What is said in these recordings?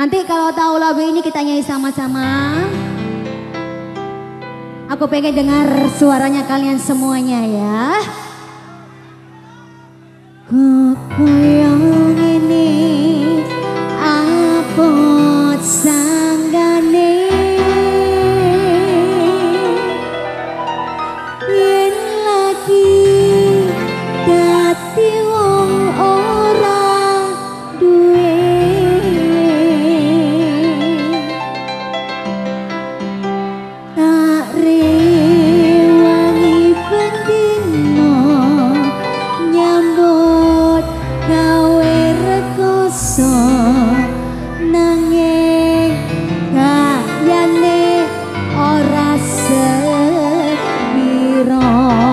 Nanti kalau tahu lagu ini kita nyanyi sama-sama. Aku pengen dengar suaranya kalian semuanya ya. Koyong ini apot sanggane yen lagi dadi wong ora duwe tak rewangi bendino nyambut gawe rekoso nanging kayane ora sepiro.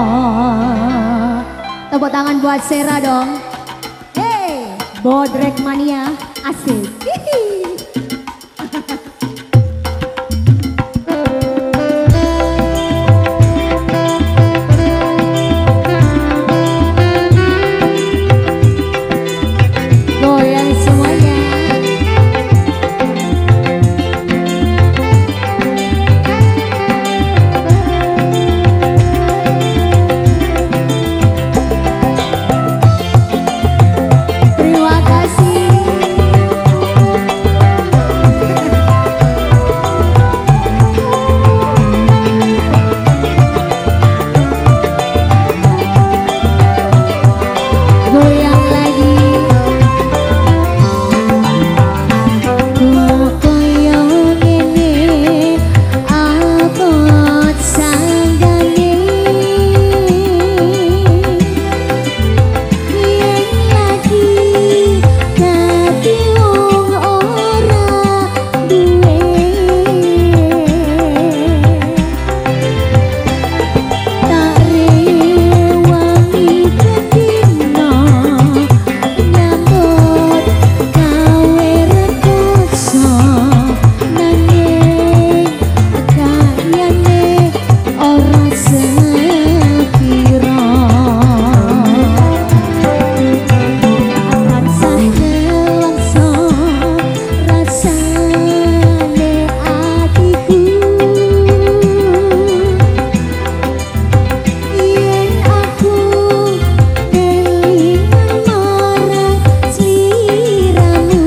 Tepuk tangan buat Sera dong. Hey, Bodrek Mania asik. Goyang semuanya. Terima kasih. Goyang lagi. Koyong ini apot sanggane yen lagi dadi wong ora duwe tak rewangi bendino nyambut gawe rekoso nanging kayane ora sepiro. Tansah nelongso rasane atiku yen aku kelingan marang sliramu.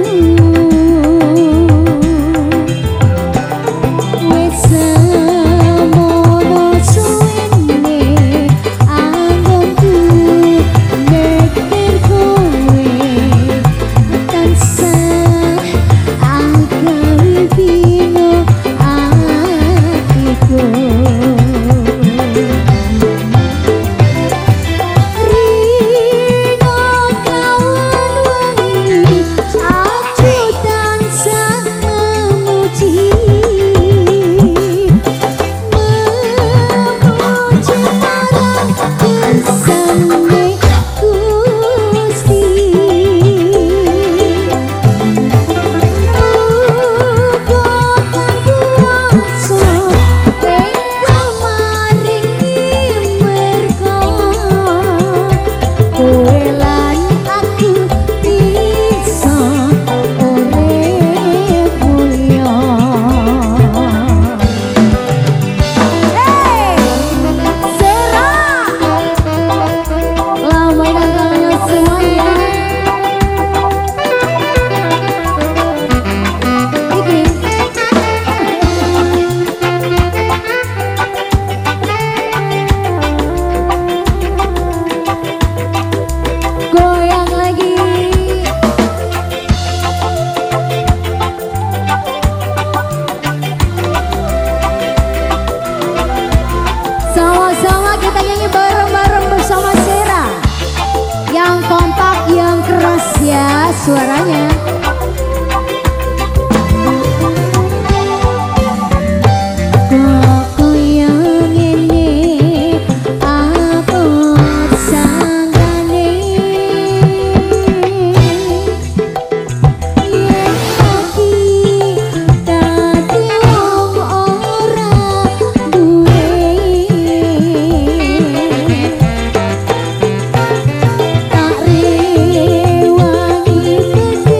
Wis semono suwene anggungku mikir kowe tansah agawe bino atiku. Rino kawan wangi aku tansah memuji memuji marang kersane Gusti. Muga kuwasa engkau maringi merga kowe lan aku bisa urip mulya. Hey, Sera, lambaikan tangannya semuanya. Iki. Goyang lagi. Sama-sama kita nyanyi bareng-bareng bersama Sera. Yang kompak, yang keras ya suaranya. Koyong ini apot sanggane yen lagi dadi wong ora duwe tak rewangi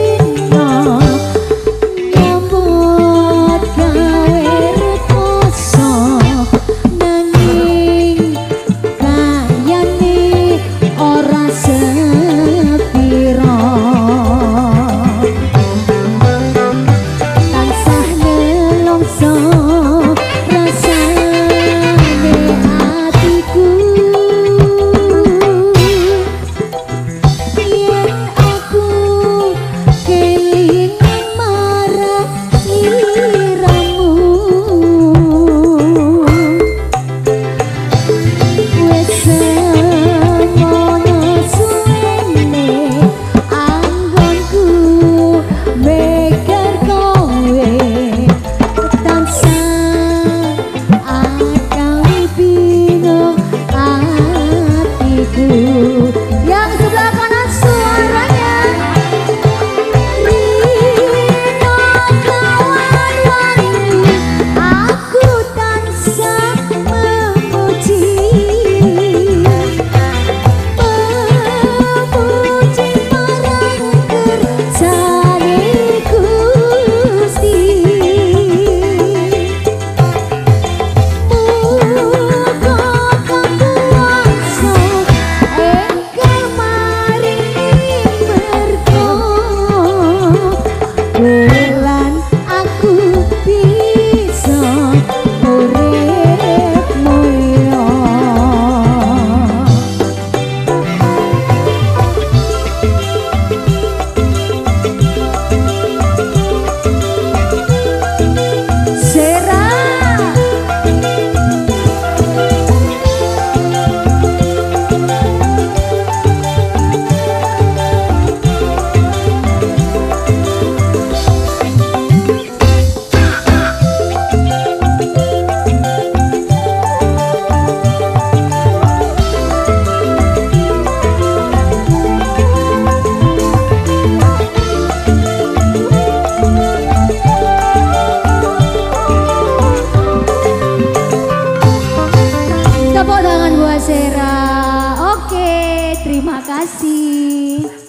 Mbak Sera. Oke, terima kasih.